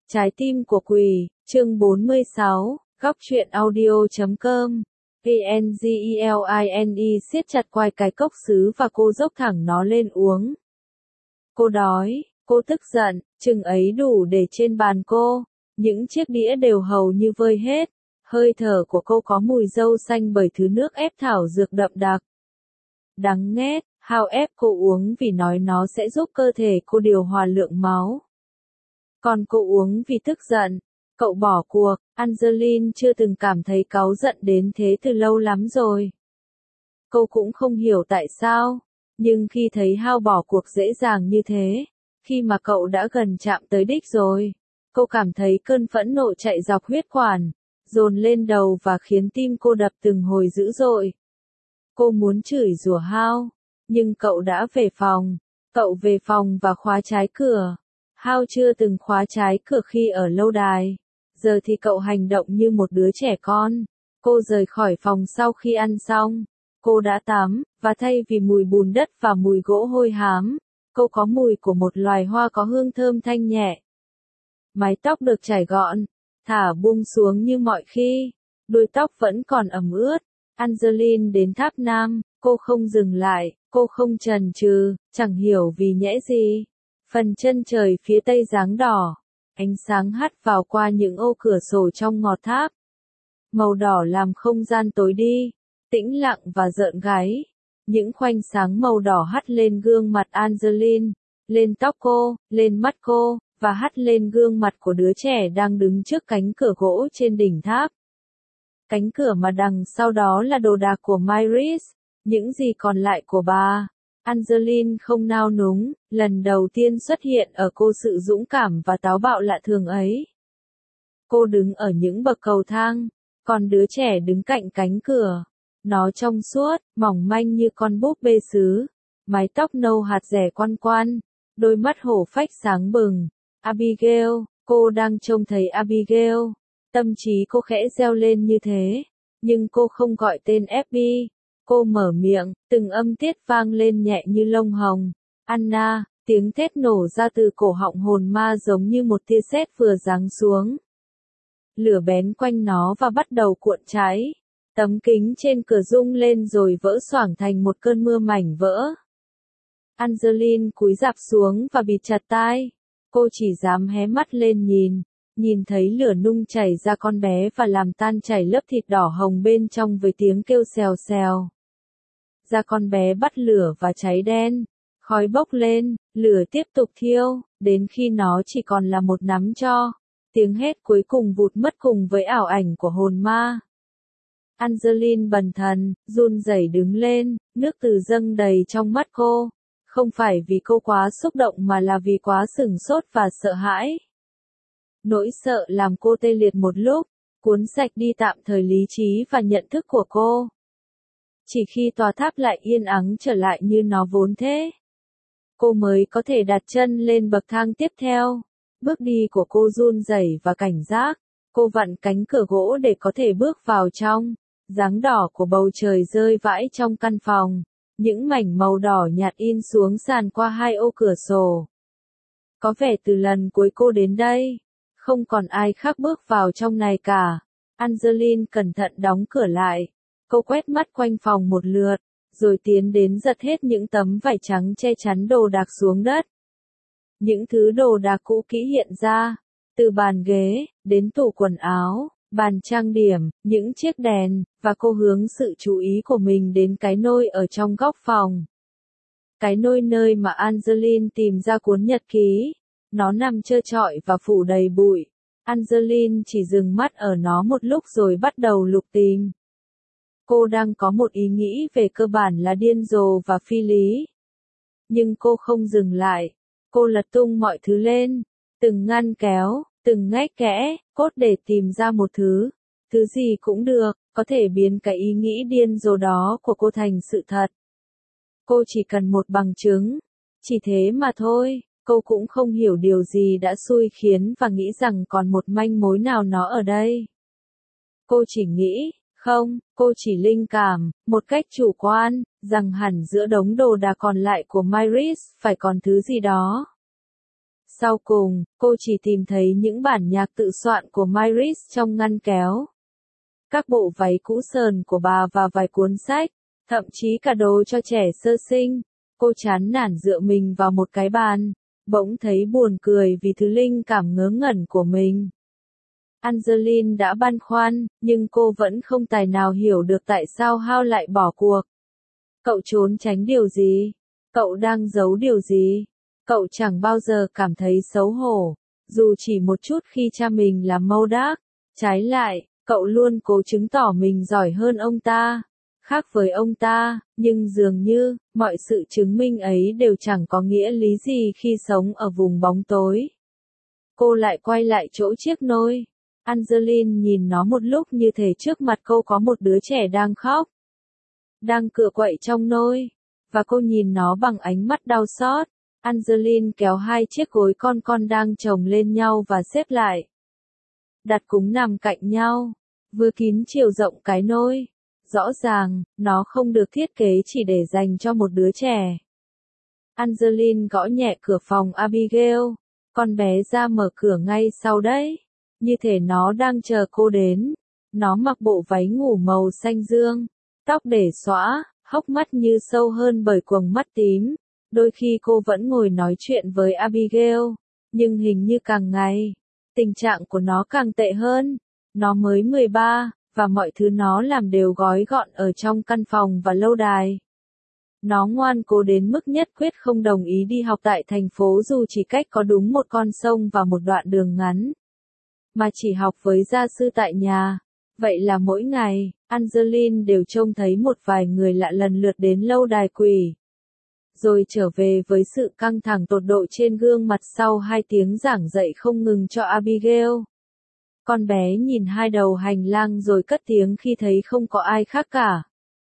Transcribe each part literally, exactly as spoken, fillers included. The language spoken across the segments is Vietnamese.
Trái tim của quỷ, chương bốn mươi sáu, góc truyện audio chấm com. Angelin siết chặt quai cái cốc sứ và cô dốc thẳng nó lên uống. Cô đói, cô tức giận, chừng ấy đủ để trên bàn cô, những chiếc đĩa đều hầu như vơi hết. Hơi thở của cô có mùi dâu xanh bởi thứ nước ép thảo dược đậm đặc. Đắng nghét, Hao ép cô uống vì nói nó sẽ giúp cơ thể cô điều hòa lượng máu. Còn cô uống vì tức giận. Cậu bỏ cuộc, Angelin chưa từng cảm thấy cáu giận đến thế từ lâu lắm rồi. Cô cũng không hiểu tại sao, nhưng khi thấy Hao bỏ cuộc dễ dàng như thế, khi mà cậu đã gần chạm tới đích rồi, cô cảm thấy cơn phẫn nộ chạy dọc huyết quản, dồn lên đầu và khiến tim cô đập từng hồi dữ dội. Cô muốn chửi rủa Hao, nhưng cậu đã về phòng. Cậu về phòng và khóa trái cửa. Hao chưa từng khóa trái cửa khi ở lâu đài. Giờ thì cậu hành động như một đứa trẻ con. Cô rời khỏi phòng sau khi ăn xong. Cô đã tắm, và thay vì mùi bùn đất và mùi gỗ hôi hám, cô có mùi của một loài hoa có hương thơm thanh nhẹ. Mái tóc được chải gọn, thả buông xuống như mọi khi. Đuôi tóc vẫn còn ẩm ướt. Angelin đến tháp Nam, cô không dừng lại, cô không chần chừ, chẳng hiểu vì nhẽ gì. Phần chân trời phía tây dáng đỏ, ánh sáng hắt vào qua những ô cửa sổ trong ngọt tháp. Màu đỏ làm không gian tối đi, tĩnh lặng và rợn gáy. Những khoanh sáng màu đỏ hắt lên gương mặt Angelin, lên tóc cô, lên mắt cô, và hắt lên gương mặt của đứa trẻ đang đứng trước cánh cửa gỗ trên đỉnh tháp. Cánh cửa mà đằng sau đó là đồ đạc của Myris, những gì còn lại của bà. Angelin không nao núng, lần đầu tiên xuất hiện ở cô sự dũng cảm và táo bạo lạ thường ấy. Cô đứng ở những bậc cầu thang, còn đứa trẻ đứng cạnh cánh cửa. Nó trong suốt, mỏng manh như con búp bê sứ, mái tóc nâu hạt rẻ quan quan, đôi mắt hổ phách sáng bừng. Abigail, cô đang trông thấy Abigail. Tâm trí cô khẽ reo lên như thế, nhưng cô không gọi tên ép bê. Cô mở miệng, từng âm tiết vang lên nhẹ như lông hồng. Anna, tiếng thét nổ ra từ cổ họng hồn ma giống như một tia sét vừa giáng xuống. Lửa bén quanh nó và bắt đầu cuộn cháy. Tấm kính trên cửa rung lên rồi vỡ xoảng thành một cơn mưa mảnh vỡ. Angelin cúi rạp xuống và bịt chặt tai. Cô chỉ dám hé mắt lên nhìn. Nhìn thấy lửa nung chảy ra con bé và làm tan chảy lớp thịt đỏ hồng bên trong với tiếng kêu xèo xèo. Da con bé bắt lửa và cháy đen. Khói bốc lên, lửa tiếp tục thiêu, đến khi nó chỉ còn là một nắm tro. Tiếng hét cuối cùng vụt mất cùng với ảo ảnh của hồn ma. Angelin bần thần, run rẩy đứng lên, nước từ dâng đầy trong mắt cô. Không phải vì cô quá xúc động mà là vì quá sửng sốt và sợ hãi. Nỗi sợ làm cô tê liệt một lúc, cuốn sạch đi tạm thời lý trí và nhận thức của cô. Chỉ khi tòa tháp lại yên ắng trở lại như nó vốn thế, cô mới có thể đặt chân lên bậc thang tiếp theo. Bước đi của cô run rẩy và cảnh giác, cô vặn cánh cửa gỗ để có thể bước vào trong. Dáng đỏ của bầu trời rơi vãi trong căn phòng, những mảnh màu đỏ nhạt in xuống sàn qua hai ô cửa sổ. Có vẻ từ lần cuối cô đến đây, không còn ai khác bước vào trong này cả. Angelin cẩn thận đóng cửa lại. Cô quét mắt quanh phòng một lượt, rồi tiến đến giật hết những tấm vải trắng che chắn đồ đạc xuống đất. Những thứ đồ đạc cũ kỹ hiện ra, từ bàn ghế, đến tủ quần áo, bàn trang điểm, những chiếc đèn, và cô hướng sự chú ý của mình đến cái nôi ở trong góc phòng. Cái nôi nơi mà Angelin tìm ra cuốn nhật ký. Nó nằm trơ trọi và phủ đầy bụi. Angelin chỉ dừng mắt ở nó một lúc rồi bắt đầu lục tìm. Cô đang có một ý nghĩ về cơ bản là điên rồ và phi lý. Nhưng cô không dừng lại. Cô lật tung mọi thứ lên. Từng ngăn kéo, từng ngách kẽ, cốt để tìm ra một thứ. Thứ gì cũng được, có thể biến cái ý nghĩ điên rồ đó của cô thành sự thật. Cô chỉ cần một bằng chứng. Chỉ thế mà thôi. Cô cũng không hiểu điều gì đã xui khiến và nghĩ rằng còn một manh mối nào nó ở đây. Cô chỉ nghĩ, không, cô chỉ linh cảm, một cách chủ quan, rằng hẳn giữa đống đồ đạc còn lại của Myris phải còn thứ gì đó. Sau cùng, cô chỉ tìm thấy những bản nhạc tự soạn của Myris trong ngăn kéo. Các bộ váy cũ sờn của bà và vài cuốn sách, thậm chí cả đồ cho trẻ sơ sinh. Cô chán nản dựa mình vào một cái bàn, bỗng thấy buồn cười vì thứ linh cảm ngớ ngẩn của mình. Angeline đã băn khoăn, nhưng cô vẫn không tài nào hiểu được tại sao Hao lại bỏ cuộc. Cậu trốn tránh điều gì? Cậu đang giấu điều gì? Cậu chẳng bao giờ cảm thấy xấu hổ, dù chỉ một chút khi cha mình là Modak. Trái lại, cậu luôn cố chứng tỏ mình giỏi hơn ông ta, khác với ông ta, nhưng dường như, mọi sự chứng minh ấy đều chẳng có nghĩa lý gì khi sống ở vùng bóng tối. Cô lại quay lại chỗ chiếc nôi. Angeline nhìn nó một lúc như thể trước mặt cô có một đứa trẻ đang khóc, đang cựa quậy trong nôi, và cô nhìn nó bằng ánh mắt đau xót. Angeline kéo hai chiếc gối con con đang chồng lên nhau và xếp lại. Đặt chúng nằm cạnh nhau, vừa kín chiều rộng cái nôi. Rõ ràng, nó không được thiết kế chỉ để dành cho một đứa trẻ. Angeline gõ nhẹ cửa phòng Abigail. Con bé ra mở cửa ngay sau đấy. Như thể nó đang chờ cô đến. Nó mặc bộ váy ngủ màu xanh dương, tóc để xõa, hốc mắt như sâu hơn bởi quầng mắt tím. Đôi khi cô vẫn ngồi nói chuyện với Abigail, nhưng hình như càng ngày, tình trạng của nó càng tệ hơn. Nó mới mười ba, và mọi thứ nó làm đều gói gọn ở trong căn phòng và lâu đài. Nó ngoan cố đến mức nhất quyết không đồng ý đi học tại thành phố dù chỉ cách có đúng một con sông và một đoạn đường ngắn, mà chỉ học với gia sư tại nhà. Vậy là mỗi ngày, Angeline đều trông thấy một vài người lạ lần lượt đến lâu đài quỷ, rồi trở về với sự căng thẳng tột độ trên gương mặt sau hai tiếng giảng dạy không ngừng cho Abigail. Con bé nhìn hai đầu hành lang rồi cất tiếng khi thấy không có ai khác cả.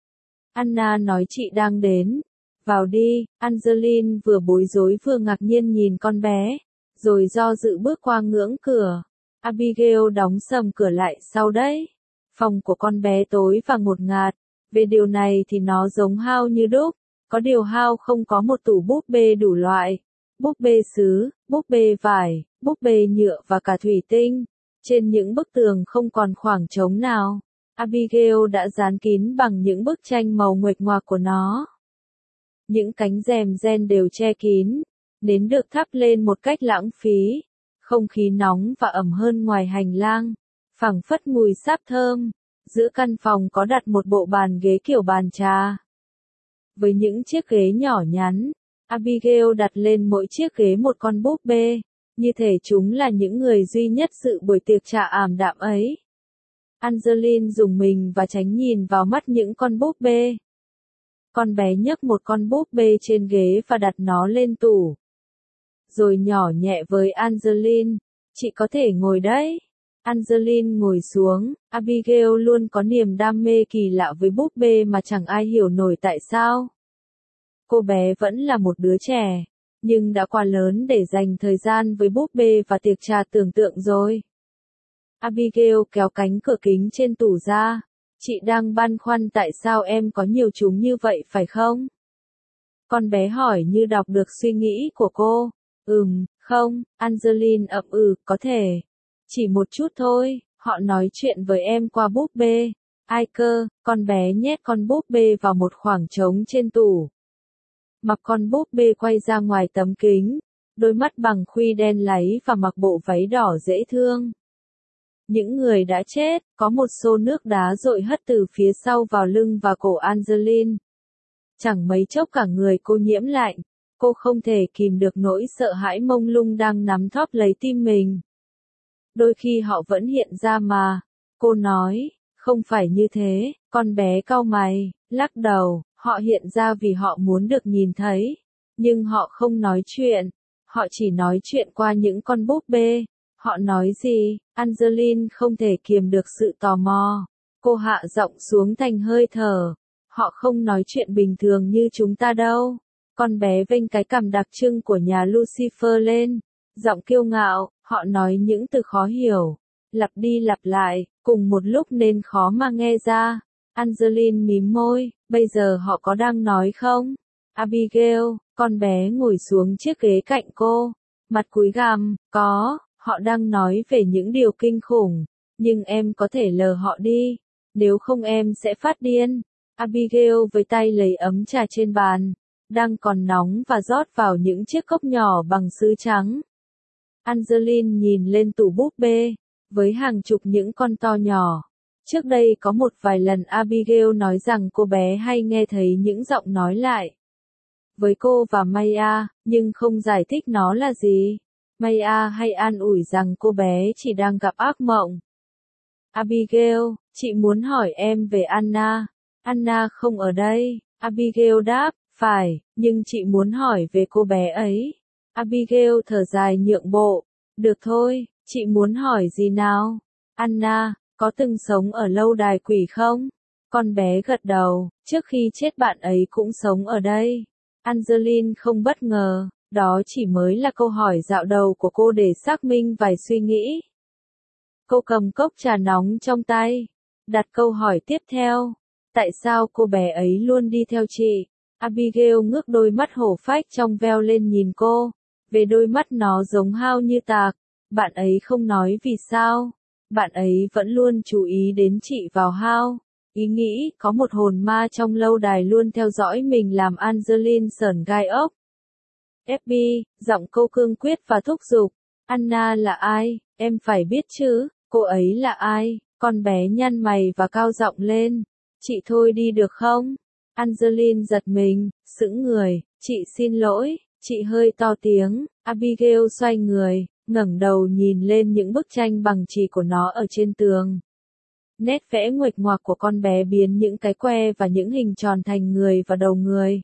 Anna nói chị đang đến. Vào đi. Angeline vừa bối rối vừa ngạc nhiên nhìn con bé, rồi do dự bước qua ngưỡng cửa. Abigail đóng sầm cửa lại sau đấy. Phòng của con bé tối và ngột ngạt. Về điều này thì nó giống Hao như đúc. Có điều Hao không có một tủ búp bê đủ loại. Búp bê sứ, búp bê vải, búp bê nhựa và cả thủy tinh. Trên những bức tường không còn khoảng trống nào. Abigail đã dán kín bằng những bức tranh màu nguệch ngoạc của nó. Những cánh rèm ren đều che kín. Nến được thắp lên một cách lãng phí. Không khí nóng và ẩm hơn ngoài hành lang. Phảng phất mùi sáp thơm. Giữa căn phòng có đặt một bộ bàn ghế kiểu bàn trà, với những chiếc ghế nhỏ nhắn. Abigail đặt lên mỗi chiếc ghế một con búp bê, như thể chúng là những người duy nhất dự buổi tiệc trà ảm đạm ấy. Angeline rùng mình và tránh nhìn vào mắt những con búp bê. Con bé nhấc một con búp bê trên ghế và đặt nó lên tủ. Rồi nhỏ nhẹ với Angeline, chị có thể ngồi đấy. Angeline ngồi xuống. Abigail luôn có niềm đam mê kỳ lạ với búp bê mà chẳng ai hiểu nổi tại sao. Cô bé vẫn là một đứa trẻ, nhưng đã quá lớn để dành thời gian với búp bê và tiệc trà tưởng tượng rồi. Abigail kéo cánh cửa kính trên tủ ra. Chị đang băn khoăn tại sao em có nhiều chúng như vậy phải không? Con bé hỏi như đọc được suy nghĩ của cô. Ừm, không, Angeline ậm ừ, có thể. Chỉ một chút thôi, họ nói chuyện với em qua búp bê. Ai cơ? Con bé nhét con búp bê vào một khoảng trống trên tủ. Mặc con búp bê quay ra ngoài tấm kính, đôi mắt bằng khuy đen láy và mặc bộ váy đỏ dễ thương. Những người đã chết, có một xô nước đá dội hất từ phía sau vào lưng và cổ Angeline. Chẳng mấy chốc cả người cô nhiễm lạnh, cô không thể kìm được nỗi sợ hãi mông lung đang nắm thóp lấy tim mình. Đôi khi họ vẫn hiện ra mà, cô nói, không phải như thế. Con bé cau mày, lắc đầu, họ hiện ra vì họ muốn được nhìn thấy, nhưng họ không nói chuyện, họ chỉ nói chuyện qua những con búp bê. Họ nói gì? Angeline không thể kiềm được sự tò mò. Cô hạ giọng xuống thành hơi thở. Họ không nói chuyện bình thường như chúng ta đâu. Con bé vênh cái cằm đặc trưng của nhà Lucifer lên, giọng kiêu ngạo. Họ nói những từ khó hiểu, lặp đi lặp lại, cùng một lúc nên khó mà nghe ra. Angeline mím môi, bây giờ họ có đang nói không? Abigail, con bé ngồi xuống chiếc ghế cạnh cô. mặt cúi gằm, có, họ đang nói về những điều kinh khủng, nhưng em có thể lờ họ đi, nếu không em sẽ phát điên. Abigail với tay lấy ấm trà trên bàn, đang còn nóng và rót vào những chiếc cốc nhỏ bằng sứ trắng. Angeline nhìn lên tủ búp bê, với hàng chục những con to nhỏ. Trước đây có một vài lần Abigail nói rằng cô bé hay nghe thấy những giọng nói lại với cô và Maya, nhưng không giải thích nó là gì. Maya hay an ủi rằng cô bé chỉ đang gặp ác mộng. Abigail, chị muốn hỏi em về Anna. Anna không ở đây. Abigail đáp, phải, nhưng chị muốn hỏi về cô bé ấy. Abigail thở dài nhượng bộ. Được thôi, chị muốn hỏi gì nào? Anna, có từng sống ở lâu đài quỷ không? Con bé gật đầu, trước khi chết bạn ấy cũng sống ở đây. Angeline không bất ngờ, đó chỉ mới là câu hỏi dạo đầu của cô để xác minh vài suy nghĩ. Cô cầm cốc trà nóng trong tay, đặt câu hỏi tiếp theo. Tại sao cô bé ấy luôn đi theo chị? Abigail ngước đôi mắt hổ phách trong veo lên nhìn cô. Về đôi mắt nó giống hao như tạc. Bạn ấy không nói vì sao. Bạn ấy vẫn luôn chú ý đến chị vào hao. Ý nghĩ có một hồn ma trong lâu đài luôn theo dõi mình làm Angeline sởn gai ốc. ép bê, giọng cô cương quyết và thúc giục. Anna là ai? Em phải biết chứ, cô ấy là ai? Con bé nhăn mày và cao giọng lên. Chị thôi đi được không? Angeline giật mình, sững người. Chị xin lỗi, chị hơi to tiếng. Abigail xoay người, ngẩng đầu nhìn lên những bức tranh bằng chì của nó ở trên tường. Nét vẽ nguệch ngoạc của con bé biến những cái que và những hình tròn thành người và đầu người.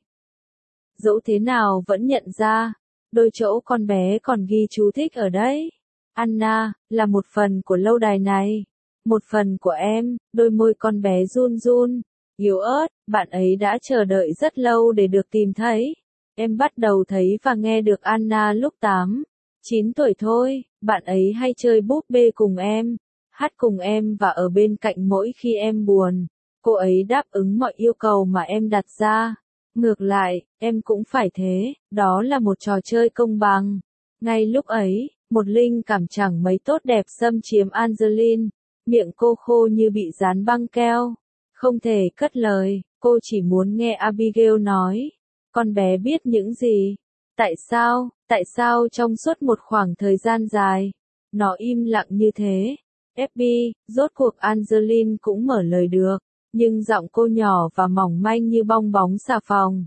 Dẫu thế nào vẫn nhận ra, đôi chỗ con bé còn ghi chú thích ở đấy. Anna, là một phần của lâu đài này. Một phần của em, đôi môi con bé run run, yếu ớt, bạn ấy đã chờ đợi rất lâu để được tìm thấy. Em bắt đầu thấy và nghe được Anna lúc tám, chín tuổi thôi, bạn ấy hay chơi búp bê cùng em, hát cùng em và ở bên cạnh mỗi khi em buồn. Cô ấy đáp ứng mọi yêu cầu mà em đặt ra. Ngược lại, em cũng phải thế, đó là một trò chơi công bằng. Ngay lúc ấy, một linh cảm chẳng mấy tốt đẹp xâm chiếm Angeline, miệng cô khô như bị dán băng keo. Không thể cất lời, cô chỉ muốn nghe Abigail nói. Con bé biết những gì? Tại sao, tại sao trong suốt một khoảng thời gian dài, nó im lặng như thế? ép bê, rốt cuộc Angeline cũng mở lời được, nhưng giọng cô nhỏ và mỏng manh như bong bóng xà phòng.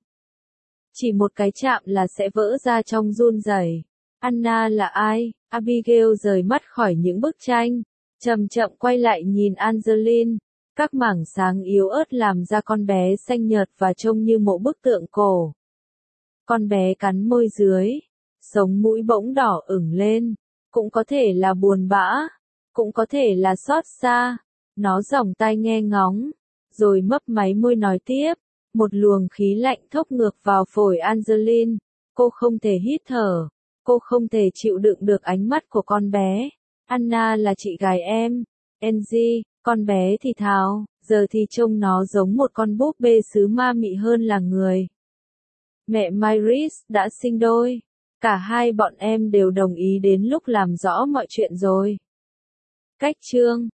Chỉ một cái chạm là sẽ vỡ ra trong run rẩy. Anna là ai? Abigail rời mắt khỏi những bức tranh, chậm chậm quay lại nhìn Angeline. Các mảng sáng yếu ớt làm ra con bé xanh nhợt và trông như một bức tượng cổ. Con bé cắn môi dưới, sống mũi bỗng đỏ ửng lên. Cũng có thể là buồn bã, cũng có thể là xót xa. Nó giòng tai nghe ngóng, rồi mấp máy môi nói tiếp. Một luồng khí lạnh thốc ngược vào phổi Angeline. Cô không thể hít thở. Cô không thể chịu đựng được ánh mắt của con bé. Anna là chị gái em. Angie, con bé thì thào, giờ thì trông nó giống một con búp bê sứ ma mị hơn là người. Mẹ Myris đã sinh đôi. Cả hai bọn em đều đồng ý đến lúc làm rõ mọi chuyện rồi. Cách chương